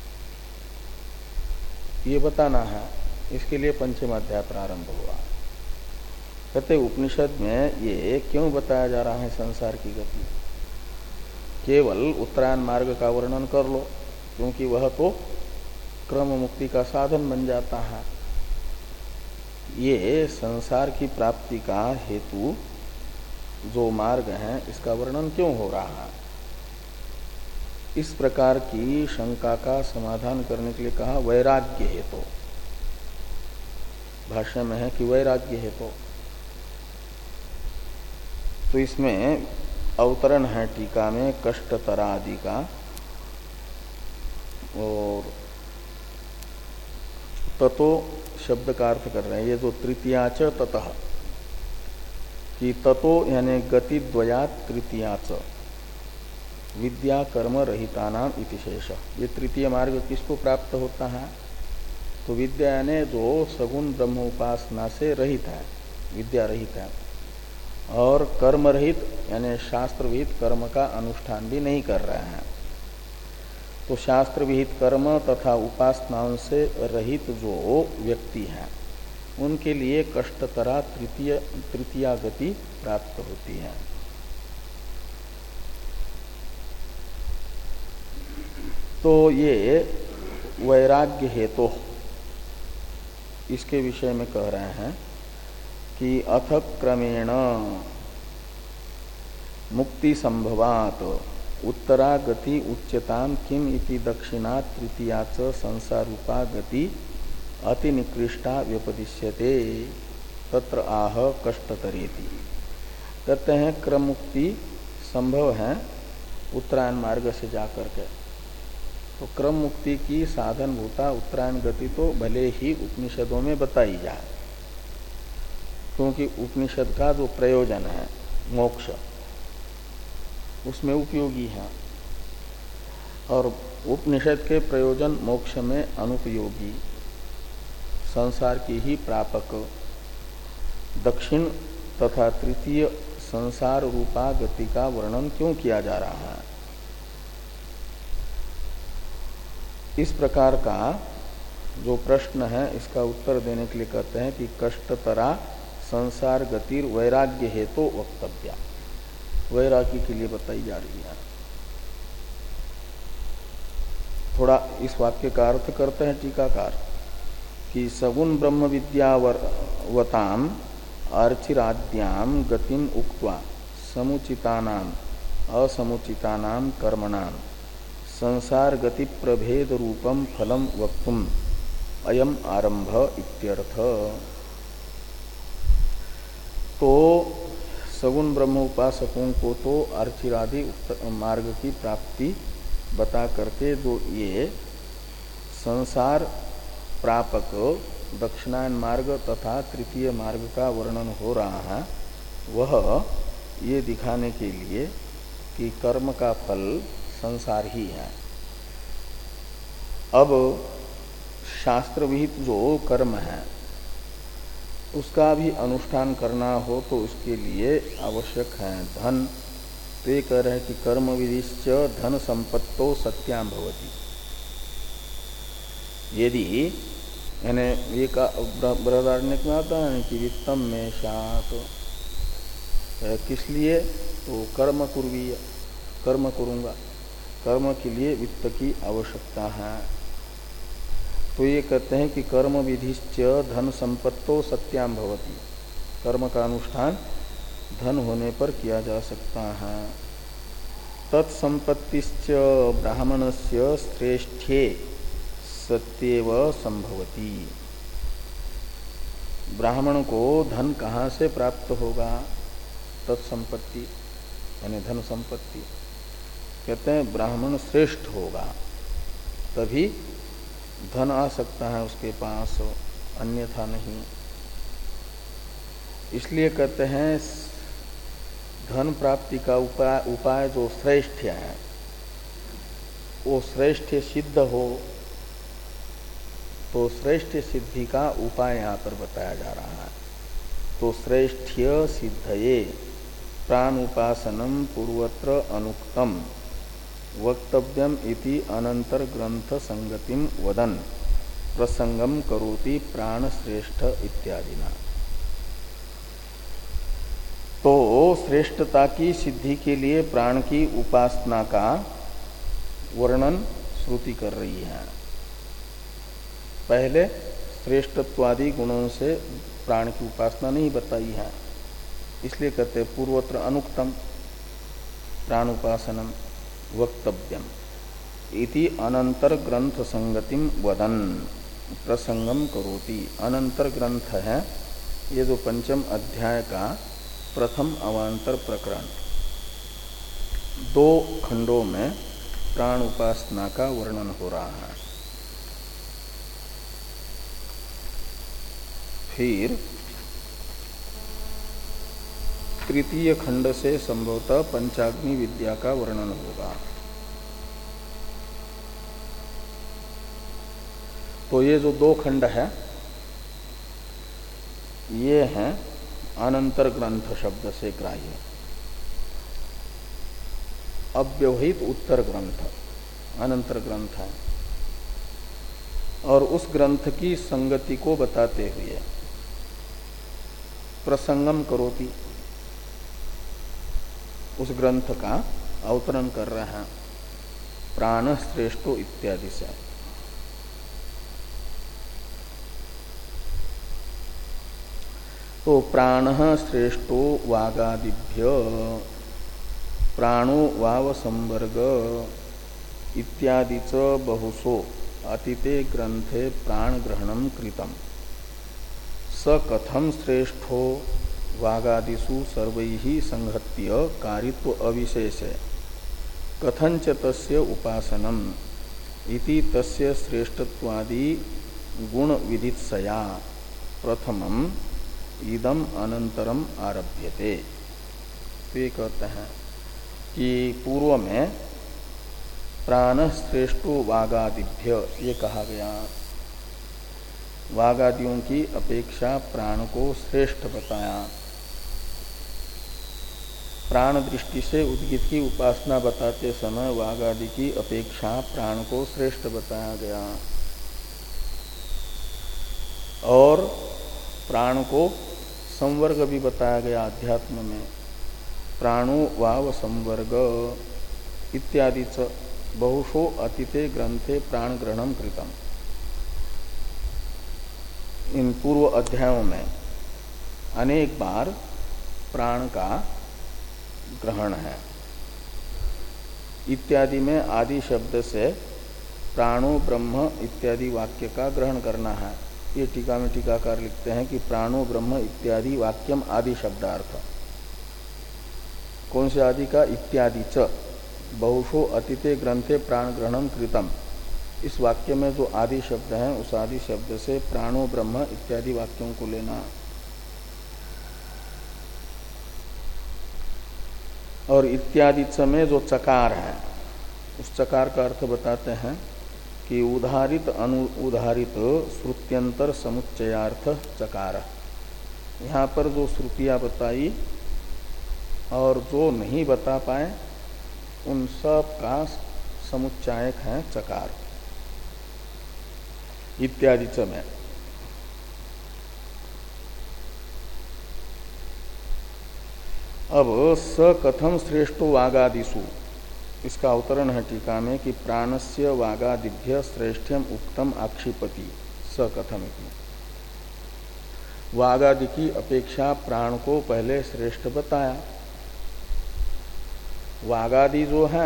ये बताना है। इसके लिए पंचम अध्याय प्रारंभ हुआ। कहते उपनिषद में ये क्यों बताया जा रहा है संसार की गति? केवल उत्तरायण मार्ग का वर्णन कर लो, क्योंकि वह तो क्रम मुक्ति का साधन बन जाता है। ये संसार की प्राप्ति का हेतु जो मार्ग है, इसका वर्णन क्यों हो रहा है? इस प्रकार की शंका का समाधान करने के लिए कहा वैराग्य हेतु। भाष्य में है कि वैराग्य हेतु। तो इसमें अवतरण है टीका में कष्टतरा आदि का, और ततो शब्द का अर्थ कर रहे हैं। ये जो तृतीयाच ततः कि ततो यानी गति द्वयात तृतीयाच विद्या कर्म रहितानाम इति शेष। ये तृतीय मार्ग किसको प्राप्त होता है? तो विद्या यानी जो सगुण ब्रह्म उपासना से रहित है, विद्या रहित है, और कर्म रहित यानी शास्त्र विहित कर्म का अनुष्ठान भी नहीं कर रहे हैं। तो शास्त्र विहित कर्म तथा उपासनाओं से रहित जो व्यक्ति हैं, उनके लिए कष्टतरा तृतीय तृतीया गति प्राप्त होती है। तो ये वैराग्य हेतु इसके विषय में कह रहे हैं कि अथ क्रमेण मुक्ति संभवात उत्तरा गति उच्यताम किम इति दक्षिणा तृतीयाच संसारूपा गति अति निकृष्टा व्यपदिश्यते तत्र आह कष्टतरेति। कहते हैं क्रम मुक्ति संभव है उत्तरायण मार्ग से जाकर के। तो क्रम मुक्ति की साधन भूता उत्तरायण गति तो भले ही उपनिषदों में बताई जाए, क्योंकि उपनिषद का जो प्रयोजन है मोक्ष उसमें उपयोगी है, और उपनिषद के प्रयोजन मोक्ष में अनुपयोगी संसार की ही प्रापक दक्षिण तथा तृतीय संसार रूपा गति का वर्णन क्यों किया जा रहा है? इस प्रकार का जो प्रश्न है इसका उत्तर देने के लिए कहते हैं कि कष्टतरा संसार गतिर वैराग्य हेतु तो वक्तव्या, वैराग्य के लिए बताई जा रही है। थोड़ा इस वाक्य का अर्थ करते हैं टीकाकार कि सगुण ब्रह्म विद्यावताम अर्चिराद्याम गतिम उक्त्वा समुचितानाम असमुचितानाम कर्मणाम संसार गति प्रभेद रूपम फलम वक्तुम अयम आरंभ इत्यर्थ। तो सगुण ब्रह्म उपासकों को तो अर्चिरादि मार्ग की प्राप्ति बता करके जो ये संसार प्रापक दक्षिणायन मार्ग तथा तृतीय मार्ग का वर्णन हो रहा है, वह ये दिखाने के लिए कि कर्म का फल संसार ही है। अब शास्त्र विहित जो कर्म है उसका भी अनुष्ठान करना हो तो उसके लिए आवश्यक है धन। तो ये कह रहे हैं कि कर्म विधिश्च धन संपत्तो सत्याम भवति। यदि यानी ये का बृहदारण्यक में आता है कि वित्तम में शात, किस लिए? तो कर्म कुर्वीय, कर्म करूँगा, कर्म के लिए वित्त की आवश्यकता है। तो ये कहते हैं कि कर्म विधिश्च धन संपत्तो सत्याम भवति, कर्म का अनुष्ठान धन होने पर किया जा सकता है। तत्संपत्तिश्च ब्राह्मणस्य श्रेष्ठे सत्येव संभवति। ब्राह्मण को धन कहाँ से प्राप्त होगा? तत्संपत्ति यानी धन संपत्ति। कहते हैं ब्राह्मण श्रेष्ठ होगा तभी धन आ सकता है उसके पास, अन्यथा नहीं। इसलिए कहते हैं धन प्राप्ति का उपाय उपाय जो श्रेष्ठ है वो श्रेष्ठ सिद्ध हो, तो श्रेष्ठ सिद्धि का उपाय यहाँ पर बताया जा रहा है। तो श्रेष्ठ्य सिद्धये प्राणुपासनम पूर्वत्र अनुक्तम वक्तव्यम इति अनंतर ग्रंथ संगतिम वदन प्रसंगम करोति प्राण श्रेष्ठ इत्यादिना। तो श्रेष्ठता की सिद्धि के लिए प्राण की उपासना का वर्णन श्रुति कर रही है। पहले श्रेष्ठत्वादि गुणों से प्राण की उपासना नहीं बताई है, इसलिए कहते पूर्वत्र अनुक्तम प्राणुपासनम वक्तव्यम इति अनंतर ग्रंथ संगतिम वदन प्रसंगम करोति। अनंतर ग्रंथ है ये जो पंचम अध्याय का प्रथम अवांतर प्रकरण, दो खंडों में प्राण उपासना का वर्णन हो रहा है। फिर तृतीय खंड से संभवतः पंचाग्नि विद्या का वर्णन होगा। तो ये जो दो खंड है ये हैं अनंतर ग्रंथ शब्द से ग्राह्य। अव्यवहित उत्तर ग्रंथ अनंतर ग्रंथ है और उस ग्रंथ की संगति को बताते हुए प्रसंगम करोति उस ग्रंथ का अवतरण कर रहे हैं प्राण श्रेष्ठो इत्यादि से। तो प्राण श्रेष्ठो वागादिभ्य प्राणो वाव संवर्ग इत्यादि च बहुसो अतिते ग्रंथे प्राण ग्रहणम कृतम स कथम श्रेष्ठो वागादिषु सर्वैः संहत्य कारित्व अविशेषे कथंच तस्य उपासनम इति तस्य श्रेष्ठत्वादि गुण विदित्सया प्रथमम इदम अनंतरम आरभ्यते। तो ये कहते हैं कि पूर्व में प्राण श्रेष्ठो वागादिभ्य ये कहा गया, वागादियों की अपेक्षा प्राण को श्रेष्ठ बताया। प्राण दृष्टि से उद्गित की उपासना बताते समय वागादि की अपेक्षा प्राण को श्रेष्ठ बताया गया और प्राण को संवर्ग भी बताया गया अध्यात्म में। प्राणो वाव संवर्ग इत्यादि च बहुशो अतिते ग्रंथे प्राण ग्रहणम कृतम। इन पूर्व अध्यायों में अनेक बार प्राण का ग्रहण है। इत्यादि में आदि शब्द से प्राणो ब्रह्म इत्यादि वाक्य का ग्रहण करना है। ये टीका में टीकाकार लिखते हैं कि प्राणो ब्रह्म इत्यादि वाक्यम आदि शब्दार्थ। कौन से आदि का? इत्यादि च बहुशो अतिते ग्रंथे प्राण ग्रहणम कृतम। इस वाक्य में जो आदि शब्द है उस आदि शब्द से प्राणो ब्रह्म इत्यादि वाक्यों को लेना। और इत्यादि च में जो चकार है उस चकार का अर्थ बताते हैं कि उदाहरित अनु उदाहरित श्रुत्यंतर समुच्चयार्थ चकार। यहाँ पर जो श्रुतियां बताई और जो नहीं बता पाए उन सब का समुच्चायक है चकार इत्यादि च में। अब स कथम श्रेष्ठो वागादिषु इसका अवतरण है टीका में कि प्राणस्य वागादिभ्य श्रेष्ठ्यम उक्तम आक्षिपति स कथम इति। वागादि की अपेक्षा प्राण को पहले श्रेष्ठ बताया। वागादि जो है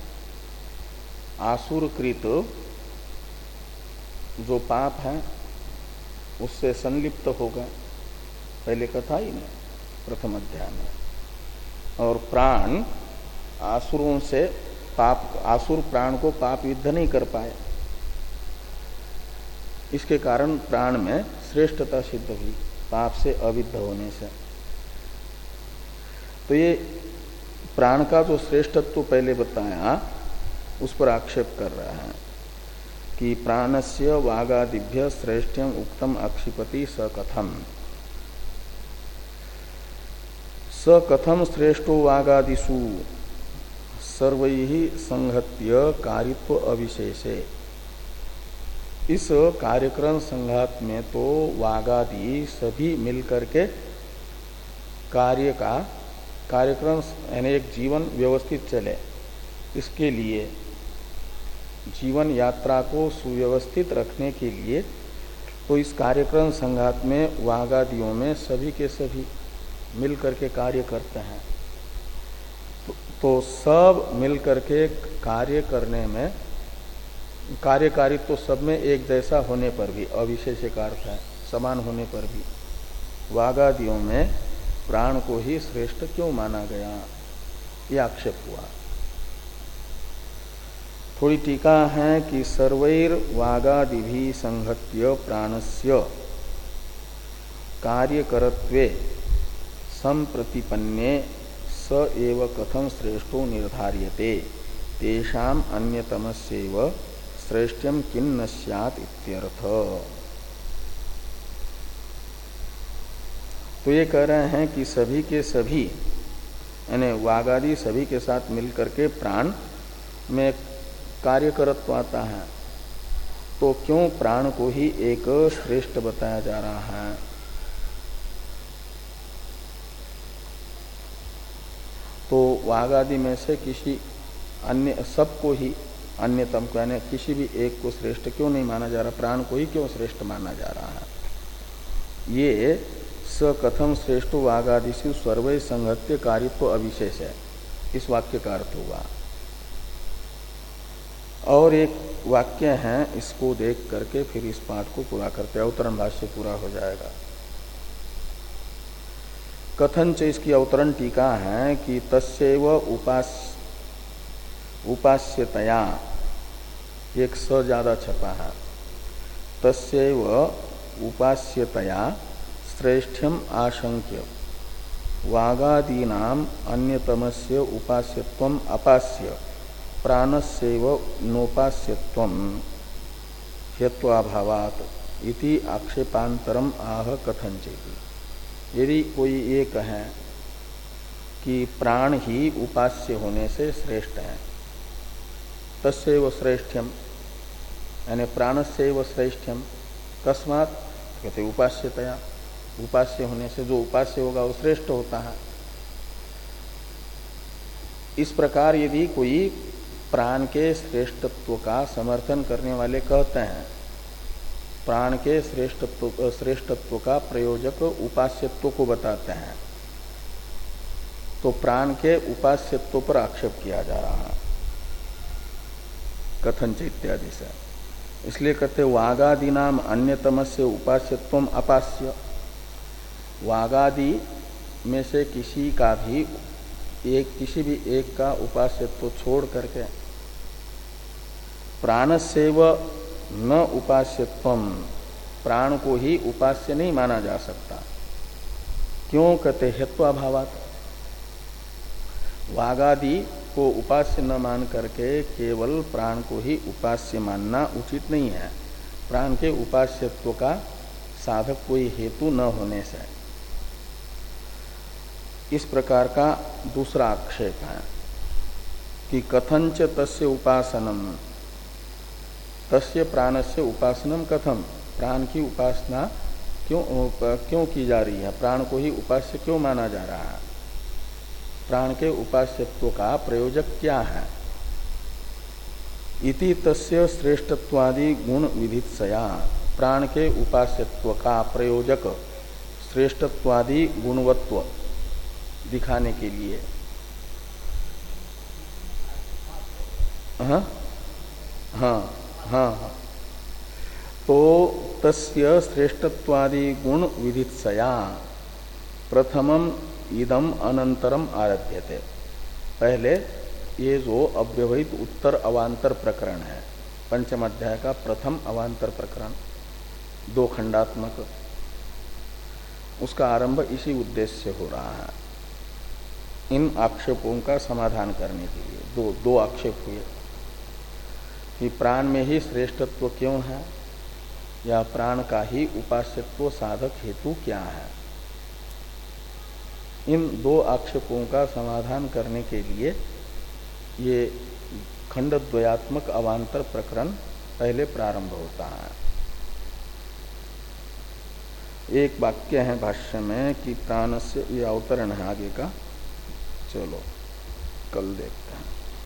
आसुरकृत जो पाप है उससे संलिप्त होगा, पहले कथा ही नहीं प्रथम अध्याय में। और प्राण आसुरों से पाप, आसुर प्राण को पाप युद्ध नहीं कर पाए, इसके कारण प्राण में श्रेष्ठता सिद्ध हुई पाप से अविद्ध होने से। तो ये प्राण का जो श्रेष्ठत्व पहले बताया उस पर आक्षेप कर रहा है कि प्राणस्य वागादिभ्य श्रेष्ठ्यम उक्तम आक्षिपति स कथम। स कथम श्रेष्ठो वागादिषु सर्वैहि संहत्य कारित्व अविशेषे। इस कार्यक्रम संघात में तो वागादि सभी मिलकर के कार्य का कार्यक्रम यानी एक जीवन व्यवस्थित चले, इसके लिए जीवन यात्रा को सुव्यवस्थित रखने के लिए तो इस कार्यक्रम संघात में वागादियों में सभी के सभी मिलकर के कार्य करते हैं। तो, तो सब मिलकर के कार्य करने में कार्यकारित्व तो सब में एक जैसा होने पर भी, अविशेष का अर्थ है समान होने पर भी, वागादियों में प्राण को ही श्रेष्ठ क्यों माना गया, यह आक्षेप हुआ। थोड़ी टीका है कि सर्वैर वागादिभि संहत्य प्राणस्य कार्यकरत्वे संप्रतिपन्ने स एव कथम श्रेष्ठो निर्धार्यते तेषाम अन्यतमस्यैव श्रेष्ठ्यम किन्न स्यात् इत्यर्थ। तो ये कह रहे हैं कि सभी के सभी यानी वागादि सभी के साथ मिलकर के प्राण में कार्यकरत्व आता है, तो क्यों प्राण को ही एक श्रेष्ठ बताया जा रहा है। तो वागादि में से किसी अन्य सबको ही अन्यतम को यानी किसी भी एक को श्रेष्ठ क्यों नहीं माना जा रहा, प्राण को ही क्यों श्रेष्ठ माना जा रहा है। ये स कथम श्रेष्ठ वागादिषु सर्वै संहत्य कारित्व अविशेष है, इस वाक्य का अर्थ हुआ। और एक वाक्य है, इसको देख करके फिर इस पाठ को पूरा करते हैं, अवतरण भाष्य पूरा हो जाएगा। कथन च इसकी अवतरण टीका है कि तस्यैव उपास उपास्यतया, एक स ज्यादा छपा है, तस्यैव उपास्यतया श्रेष्ठ्यम आशंक्य वागादीनाम अन्यतमस्य उपास्यत्वम अपास्य प्राणस्यैव नोपास्यत्वम हेत्वाभावात् इति आक्षेपांतरम आह कथंचेति। यदि कोई ये कहे कि प्राण ही उपास्य होने से श्रेष्ठ है, तस्यैव श्रेष्ठ्यम यानी प्राणस्यैव श्रेष्ठ्यम, कस्मात् कहते उपास्यतया, उपास्य होने से जो उपास्य होगा वो श्रेष्ठ होता है। इस प्रकार यदि कोई प्राण के श्रेष्ठत्व का समर्थन करने वाले कहते हैं, प्राण के श्रेष्ठत्व श्रेष्ठत्व का प्रयोजक उपास्यत्व को बताते हैं, तो प्राण के उपास्यत्व पर आक्षेप किया जा रहा है कथन इत्यादि से। इसलिए कहते वागादि नाम अन्यतमस्य उपास्यत्वम अपास्य, वागादि में से किसी का भी एक किसी भी एक का उपास्यत्व छोड़ करके प्राणस्यैव न उपास्यत्वम, प्राण को ही उपास्य नहीं माना जा सकता। क्यों कहते हेत्वाभावात्, वागादि को उपास्य न मान करके केवल प्राण को ही उपास्य मानना उचित नहीं है, प्राण के उपास्यत्व का साधक कोई हेतु न होने से। इस प्रकार का दूसरा आक्षेप है कि कथंच तस्य उपासनम, तस्य प्राणस्य उपासनम कथम, प्राण की उपासना क्यों क्यों की जा रही है, प्राण को ही उपास्य क्यों माना जा रहा है, प्राण के उपास्यत्व का प्रयोजक क्या है। इति तस्य श्रेष्ठत्वादि गुण विधित्सया, प्राण के उपास्यत्व का प्रयोजक श्रेष्ठत्वादि गुणवत्व दिखाने के लिए। हाँ हाँ हाँ हाँ तो तस्य श्रेष्ठत्वादि गुण विधित्सया प्रथमम इदम अनंतरम आरभ्यते। पहले ये जो अव्यवहित उत्तर अवान्तर प्रकरण है, पंचम अध्याय का प्रथम अवान्तर प्रकरण, दो खंडात्मक, उसका आरंभ इसी उद्देश्य से हो रहा है, इन आक्षेपों का समाधान करने के लिए। दो दो आक्षेप हुए कि प्राण में ही श्रेष्ठत्व क्यों है, या प्राण का ही उपास्यत्व साधक हेतु क्या है। इन दो आक्षेपों का समाधान करने के लिए ये खंडद्वयात्मक अवान्तर प्रकरण पहले प्रारंभ होता है। एक वाक्य है भाष्य में कि प्राणस्य, ये अवतरण है आगे का, चलो कल देखते।